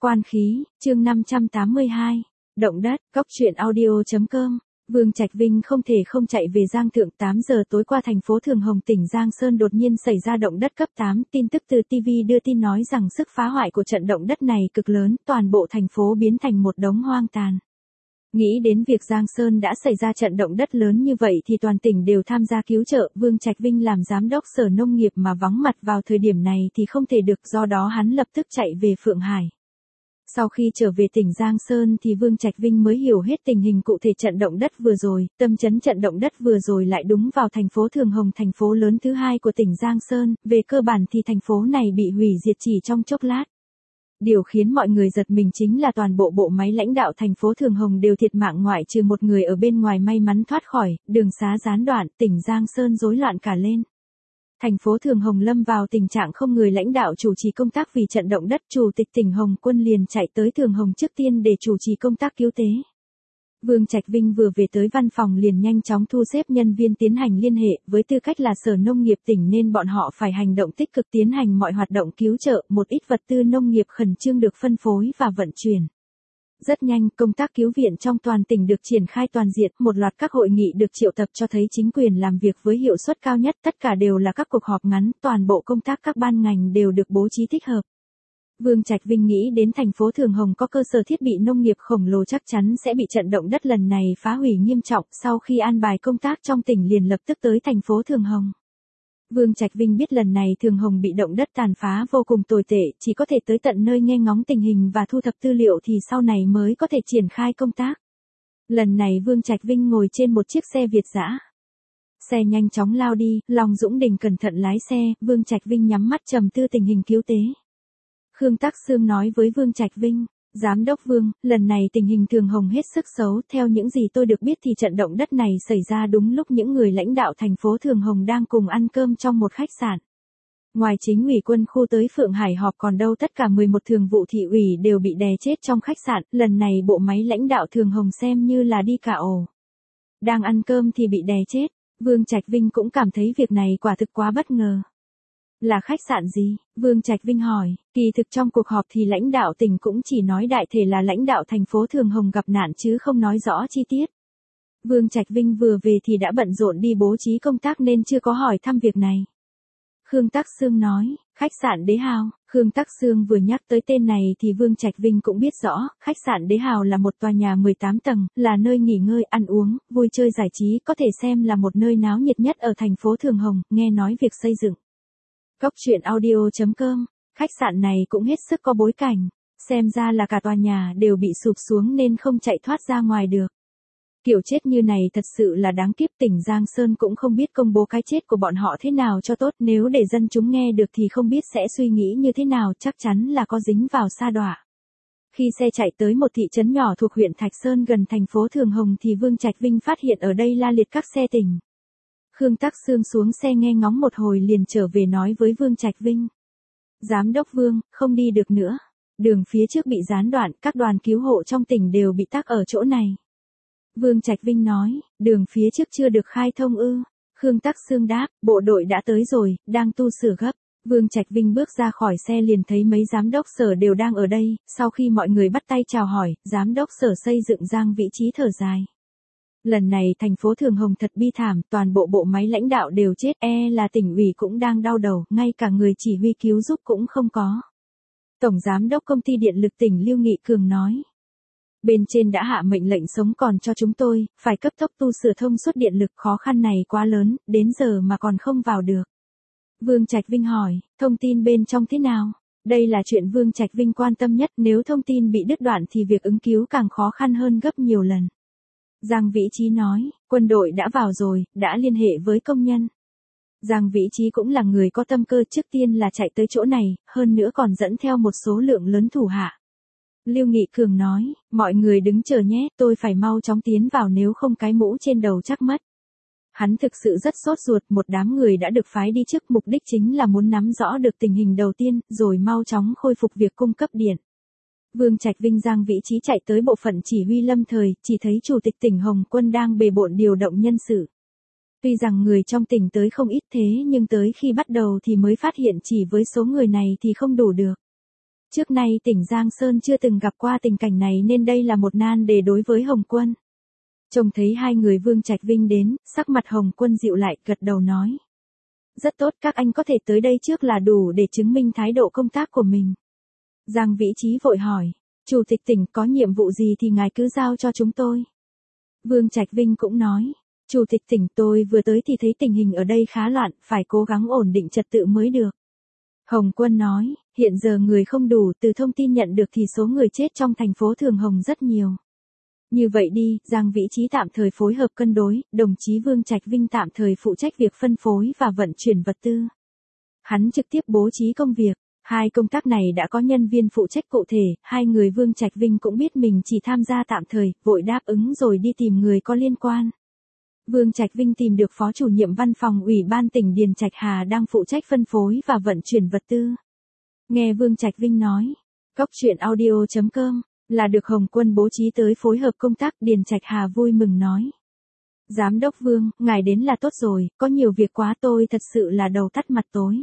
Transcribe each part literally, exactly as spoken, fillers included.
Quan khí, chương năm trăm tám mươi hai. Động đất, cóc truyện audio chấm com. Vương Trạch Vinh không thể không chạy về Giang Thượng. Tám giờ tối qua thành phố Thường Hồng tỉnh Giang Sơn đột nhiên xảy ra động đất cấp tám. Tin tức từ ti vi đưa tin nói rằng sức phá hoại của trận động đất này cực lớn, toàn bộ thành phố biến thành một đống hoang tàn. Nghĩ đến việc Giang Sơn đã xảy ra trận động đất lớn như vậy thì toàn tỉnh đều tham gia cứu trợ. Vương Trạch Vinh làm giám đốc sở nông nghiệp mà vắng mặt vào thời điểm này thì không thể được, do đó hắn lập tức chạy về Phượng Hải. Sau khi trở về tỉnh Giang Sơn thì Vương Trạch Vinh mới hiểu hết tình hình cụ thể trận động đất vừa rồi. Tâm chấn trận động đất vừa rồi lại đúng vào thành phố Thường Hồng, thành phố lớn thứ hai của tỉnh Giang Sơn. Về cơ bản thì thành phố này bị hủy diệt chỉ trong chốc lát. Điều khiến mọi người giật mình chính là toàn bộ bộ máy lãnh đạo thành phố Thường Hồng đều thiệt mạng, ngoại trừ một người ở bên ngoài may mắn thoát khỏi. Đường xá gián đoạn, tỉnh Giang Sơn rối loạn cả lên. Thành phố Thường Hồng lâm vào tình trạng không người lãnh đạo chủ trì công tác vì trận động đất. Chủ tịch tỉnh Hồng Quân liền chạy tới Thường Hồng trước tiên để chủ trì công tác cứu tế. Vương Trạch Vinh vừa về tới văn phòng liền nhanh chóng thu xếp nhân viên tiến hành liên hệ, với tư cách là sở nông nghiệp tỉnh nên bọn họ phải hành động tích cực tiến hành mọi hoạt động cứu trợ. Một ít vật tư nông nghiệp khẩn trương được phân phối và vận chuyển. Rất nhanh, công tác cứu viện trong toàn tỉnh được triển khai toàn diện. Một loạt các hội nghị được triệu tập cho thấy chính quyền làm việc với hiệu suất cao nhất. Tất cả đều là các cuộc họp ngắn, toàn bộ công tác các ban ngành đều được bố trí thích hợp. Vương Trạch Vinh nghĩ đến thành phố Thường Hồng có cơ sở thiết bị nông nghiệp khổng lồ chắc chắn sẽ bị trận động đất lần này phá hủy nghiêm trọng. Sau khi an bài công tác trong tỉnh liền lập tức tới thành phố Thường Hồng. Vương Trạch Vinh biết lần này Thường Hồng bị động đất tàn phá vô cùng tồi tệ, chỉ có thể tới tận nơi nghe ngóng tình hình và thu thập tư liệu thì sau này mới có thể triển khai công tác. Lần này Vương Trạch Vinh ngồi trên một chiếc xe Việt dã. Xe nhanh chóng lao đi, Long Dũng Đình cẩn thận lái xe, Vương Trạch Vinh nhắm mắt trầm tư tình hình cứu tế. Khương Tắc Xương nói với Vương Trạch Vinh, Giám đốc Vương, lần này tình hình Thường Hồng hết sức xấu, theo những gì tôi được biết thì trận động đất này xảy ra đúng lúc những người lãnh đạo thành phố Thường Hồng đang cùng ăn cơm trong một khách sạn. Ngoài chính ủy quân khu tới Phượng Hải họp còn đâu tất cả mười một thường vụ thị ủy đều bị đè chết trong khách sạn, lần này bộ máy lãnh đạo Thường Hồng xem như là đi cả ổ. Đang ăn cơm thì bị đè chết, Vương Trạch Vinh cũng cảm thấy việc này quả thực quá bất ngờ. Là khách sạn gì? Vương Trạch Vinh hỏi. Kỳ thực trong cuộc họp thì lãnh đạo tỉnh cũng chỉ nói đại thể là lãnh đạo thành phố Thường Hồng gặp nạn chứ không nói rõ chi tiết. Vương Trạch Vinh vừa về thì đã bận rộn đi bố trí công tác nên chưa có hỏi thăm việc này. Khương Tắc Xương nói, khách sạn Đế Hào. Khương Tắc Xương vừa nhắc tới tên này thì Vương Trạch Vinh cũng biết rõ, khách sạn Đế Hào là một tòa nhà mười tám tầng, là nơi nghỉ ngơi, ăn uống, vui chơi giải trí, có thể xem là một nơi náo nhiệt nhất ở thành phố Thường Hồng, nghe nói việc xây dựng. Cóc truyện audio chấm com, khách sạn này cũng hết sức có bối cảnh, xem ra là cả tòa nhà đều bị sụp xuống nên không chạy thoát ra ngoài được. Kiểu chết như này thật sự là đáng kiếp, tỉnh Giang Sơn cũng không biết công bố cái chết của bọn họ thế nào cho tốt, nếu để dân chúng nghe được thì không biết sẽ suy nghĩ như thế nào, chắc chắn là có dính vào sa đọa. Khi xe chạy tới một thị trấn nhỏ thuộc huyện Thạch Sơn gần thành phố Thường Hồng thì Vương Trạch Vinh phát hiện ở đây la liệt các xe tỉnh. Khương Tắc Xương xuống xe nghe ngóng một hồi liền trở về nói với Vương Trạch Vinh. Giám đốc Vương, không đi được nữa. Đường phía trước bị gián đoạn, các đoàn cứu hộ trong tỉnh đều bị tắc ở chỗ này. Vương Trạch Vinh nói, đường phía trước chưa được khai thông ư. Khương Tắc Xương đáp, bộ đội đã tới rồi, đang tu sửa gấp. Vương Trạch Vinh bước ra khỏi xe liền thấy mấy giám đốc sở đều đang ở đây, sau khi mọi người bắt tay chào hỏi, giám đốc sở xây dựng Giang Vĩ Trí thở dài. Lần này thành phố Thường Hồng thật bi thảm, toàn bộ bộ máy lãnh đạo đều chết, e là tỉnh ủy cũng đang đau đầu, ngay cả người chỉ huy cứu giúp cũng không có. Tổng giám đốc công ty điện lực tỉnh Lưu Nghị Cường nói. Bên trên đã hạ mệnh lệnh sống còn cho chúng tôi, phải cấp tốc tu sửa thông suốt điện lực, khó khăn này quá lớn, đến giờ mà còn không vào được. Vương Trạch Vinh hỏi, thông tin bên trong thế nào? Đây là chuyện Vương Trạch Vinh quan tâm nhất, nếu thông tin bị đứt đoạn thì việc ứng cứu càng khó khăn hơn gấp nhiều lần. Giang Vĩ Trí nói, quân đội đã vào rồi, đã liên hệ với công nhân. Giang Vĩ Trí cũng là người có tâm cơ, trước tiên là chạy tới chỗ này, hơn nữa còn dẫn theo một số lượng lớn thủ hạ. Lưu Nghị Cường nói, mọi người đứng chờ nhé, tôi phải mau chóng tiến vào nếu không cái mũ trên đầu chắc mất. Hắn thực sự rất sốt ruột, một đám người đã được phái đi trước, mục đích chính là muốn nắm rõ được tình hình đầu tiên, rồi mau chóng khôi phục việc cung cấp điện. Vương Trạch Vinh Giang Vĩ Trí chạy tới bộ phận chỉ huy lâm thời, chỉ thấy Chủ tịch tỉnh Hồng Quân đang bề bộn điều động nhân sự. Tuy rằng người trong tỉnh tới không ít thế nhưng tới khi bắt đầu thì mới phát hiện chỉ với số người này thì không đủ được. Trước nay tỉnh Giang Sơn chưa từng gặp qua tình cảnh này nên đây là một nan đề đối với Hồng Quân. Trông thấy hai người Vương Trạch Vinh đến, sắc mặt Hồng Quân dịu lại, gật đầu nói. Rất tốt, các anh có thể tới đây trước là đủ để chứng minh thái độ công tác của mình. Giang Vĩ Trí vội hỏi, Chủ tịch tỉnh có nhiệm vụ gì thì ngài cứ giao cho chúng tôi. Vương Trạch Vinh cũng nói, Chủ tịch tỉnh tôi vừa tới thì thấy tình hình ở đây khá loạn, phải cố gắng ổn định trật tự mới được. Hồng Quân nói, hiện giờ người không đủ, từ thông tin nhận được thì số người chết trong thành phố Thường Hồng rất nhiều. Như vậy đi, Giang Vĩ Trí tạm thời phối hợp cân đối, đồng chí Vương Trạch Vinh tạm thời phụ trách việc phân phối và vận chuyển vật tư. Hắn trực tiếp bố trí công việc, hai công tác này đã có nhân viên phụ trách cụ thể, hai người Vương Trạch Vinh cũng biết mình chỉ tham gia tạm thời, vội đáp ứng rồi đi tìm người có liên quan. Vương Trạch Vinh tìm được Phó Chủ nhiệm Văn phòng Ủy ban tỉnh Điền Trạch Hà đang phụ trách phân phối và vận chuyển vật tư. Nghe Vương Trạch Vinh nói, Cóc truyện audio chấm com là được Hồng Quân bố trí tới phối hợp công tác, Điền Trạch Hà vui mừng nói. Giám đốc Vương, ngài đến là tốt rồi, có nhiều việc quá tôi thật sự là đầu tắt mặt tối.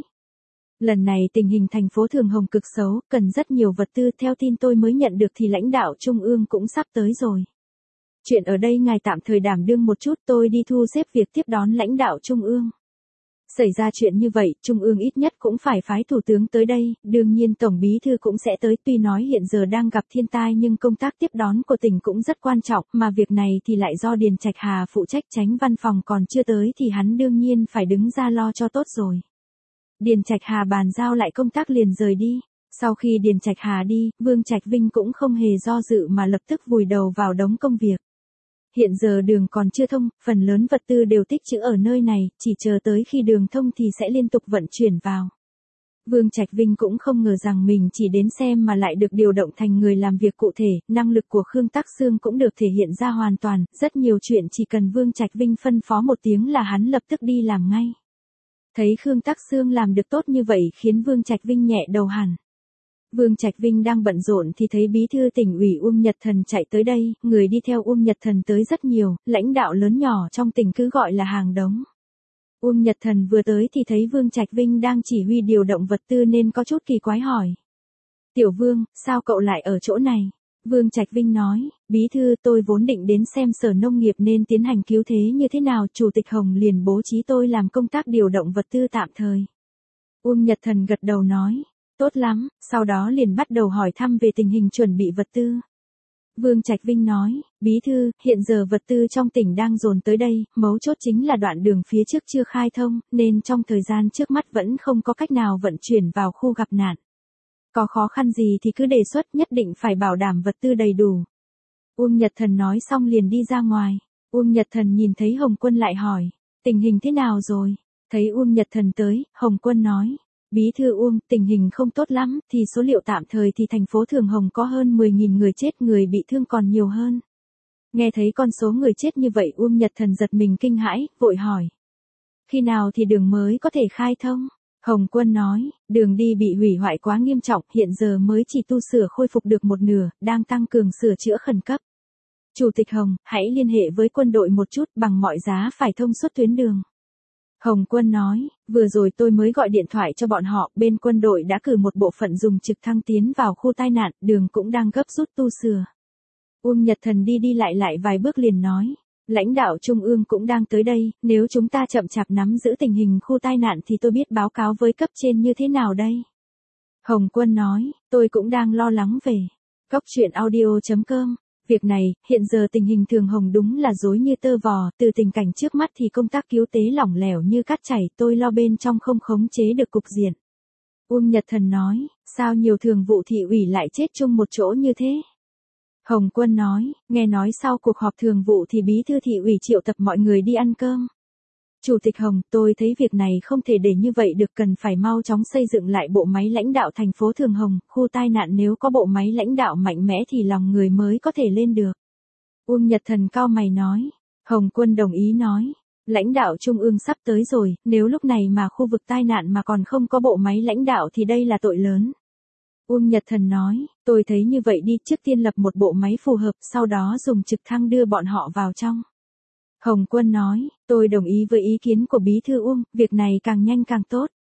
Lần này tình hình thành phố Thường Hồng cực xấu, cần rất nhiều vật tư, theo tin tôi mới nhận được thì lãnh đạo Trung ương cũng sắp tới rồi. Chuyện ở đây ngài tạm thời đảm đương một chút, tôi đi thu xếp việc tiếp đón lãnh đạo Trung ương. Xảy ra chuyện như vậy, Trung ương ít nhất cũng phải phái Thủ tướng tới đây, đương nhiên Tổng Bí Thư cũng sẽ tới, tuy nói hiện giờ đang gặp thiên tai nhưng công tác tiếp đón của tỉnh cũng rất quan trọng, mà việc này thì lại do Điền Trạch Hà phụ trách, Chánh Văn phòng còn chưa tới thì hắn đương nhiên phải đứng ra lo cho tốt rồi. Điền Trạch Hà bàn giao lại công tác liền rời đi. Sau khi Điền Trạch Hà đi, Vương Trạch Vinh cũng không hề do dự mà lập tức vùi đầu vào đống công việc. Hiện giờ đường còn chưa thông, phần lớn vật tư đều tích trữ ở nơi này, chỉ chờ tới khi đường thông thì sẽ liên tục vận chuyển vào. Vương Trạch Vinh cũng không ngờ rằng mình chỉ đến xem mà lại được điều động thành người làm việc cụ thể, năng lực của Khương Tắc Xương cũng được thể hiện ra hoàn toàn, rất nhiều chuyện chỉ cần Vương Trạch Vinh phân phó một tiếng là hắn lập tức đi làm ngay. Thấy Khương Tắc Xương làm được tốt như vậy khiến Vương Trạch Vinh nhẹ đầu hẳn. Vương Trạch Vinh đang bận rộn thì thấy Bí thư tỉnh ủy Uông Nhật Thần chạy tới đây, người đi theo Uông Nhật Thần tới rất nhiều, lãnh đạo lớn nhỏ trong tỉnh cứ gọi là hàng đống. Uông Nhật Thần vừa tới thì thấy Vương Trạch Vinh đang chỉ huy điều động vật tư nên có chút kỳ quái hỏi. Tiểu Vương, sao cậu lại ở chỗ này? Vương Trạch Vinh nói, Bí thư tôi vốn định đến xem Sở Nông nghiệp nên tiến hành cứu thế như thế nào, Chủ tịch Hồng liền bố trí tôi làm công tác điều động vật tư tạm thời. Uông Nhật Thần gật đầu nói. Tốt lắm, sau đó liền bắt đầu hỏi thăm về tình hình chuẩn bị vật tư. Vương Trạch Vinh nói, Bí thư, hiện giờ vật tư trong tỉnh đang dồn tới đây, mấu chốt chính là đoạn đường phía trước chưa khai thông, nên trong thời gian trước mắt vẫn không có cách nào vận chuyển vào khu gặp nạn. Có khó khăn gì thì cứ đề xuất, nhất định phải bảo đảm vật tư đầy đủ. Uông Nhật Thần nói xong liền đi ra ngoài. Uông Nhật Thần nhìn thấy Hồng Quân lại hỏi, tình hình thế nào rồi? Thấy Uông Nhật Thần tới, Hồng Quân nói. Bí thư Uông, tình hình không tốt lắm, thì số liệu tạm thời thì thành phố Thường Hồng có hơn mười nghìn người chết, người bị thương còn nhiều hơn. Nghe thấy con số người chết như vậy Uông Nhật Thần giật mình kinh hãi, vội hỏi. Khi nào thì đường mới có thể khai thông? Hồng Quân nói, đường đi bị hủy hoại quá nghiêm trọng, hiện giờ mới chỉ tu sửa khôi phục được một nửa, đang tăng cường sửa chữa khẩn cấp. Chủ tịch Hồng, hãy liên hệ với quân đội một chút, bằng mọi giá phải thông suốt tuyến đường. Hồng Quân nói, vừa rồi tôi mới gọi điện thoại cho bọn họ, bên quân đội đã cử một bộ phận dùng trực thăng tiến vào khu tai nạn, đường cũng đang gấp rút tu sửa. Uông Nhật Thần đi đi lại lại vài bước liền nói, lãnh đạo Trung ương cũng đang tới đây, nếu chúng ta chậm chạp nắm giữ tình hình khu tai nạn thì tôi biết báo cáo với cấp trên như thế nào đây. Hồng Quân nói, tôi cũng đang lo lắng về. Cóc truyện audio chấm com Việc này, hiện giờ tình hình Thường Hồng đúng là rối như tơ vò, từ tình cảnh trước mắt thì công tác cứu tế lỏng lẻo như cát chảy, tôi lo bên trong không khống chế được cục diện. Uông Nhật Thần nói, sao nhiều thường vụ thị ủy lại chết chung một chỗ như thế? Hồng Quân nói, nghe nói sau cuộc họp thường vụ thì bí thư thị ủy triệu tập mọi người đi ăn cơm. Chủ tịch Hồng, tôi thấy việc này không thể để như vậy được, cần phải mau chóng xây dựng lại bộ máy lãnh đạo thành phố Thường Hồng, khu tai nạn nếu có bộ máy lãnh đạo mạnh mẽ thì lòng người mới có thể lên được. Uông Nhật Thần cau mày nói, Hồng Quân đồng ý nói, lãnh đạo trung ương sắp tới rồi, nếu lúc này mà khu vực tai nạn mà còn không có bộ máy lãnh đạo thì đây là tội lớn. Uông Nhật Thần nói, tôi thấy như vậy đi, trước tiên lập một bộ máy phù hợp, sau đó dùng trực thăng đưa bọn họ vào trong. Hồng Quân nói, tôi đồng ý với ý kiến của Bí thư Uông, việc này càng nhanh càng tốt.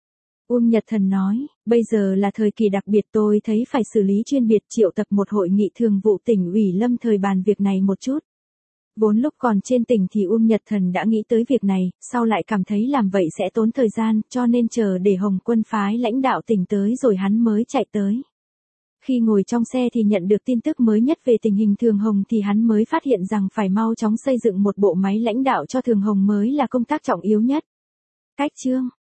Uông Nhật Thần nói, bây giờ là thời kỳ đặc biệt tôi thấy phải xử lý chuyên biệt triệu tập một hội nghị thường vụ tỉnh ủy lâm thời bàn việc này một chút. Vốn lúc còn trên tỉnh thì Uông Nhật Thần đã nghĩ tới việc này, sau lại cảm thấy làm vậy sẽ tốn thời gian, cho nên chờ để Hồng Quân phái lãnh đạo tỉnh tới rồi hắn mới chạy tới. Khi ngồi trong xe thì nhận được tin tức mới nhất về tình hình Thường Hồng thì hắn mới phát hiện rằng phải mau chóng xây dựng một bộ máy lãnh đạo cho Thường Hồng mới là công tác trọng yếu nhất. Cách chương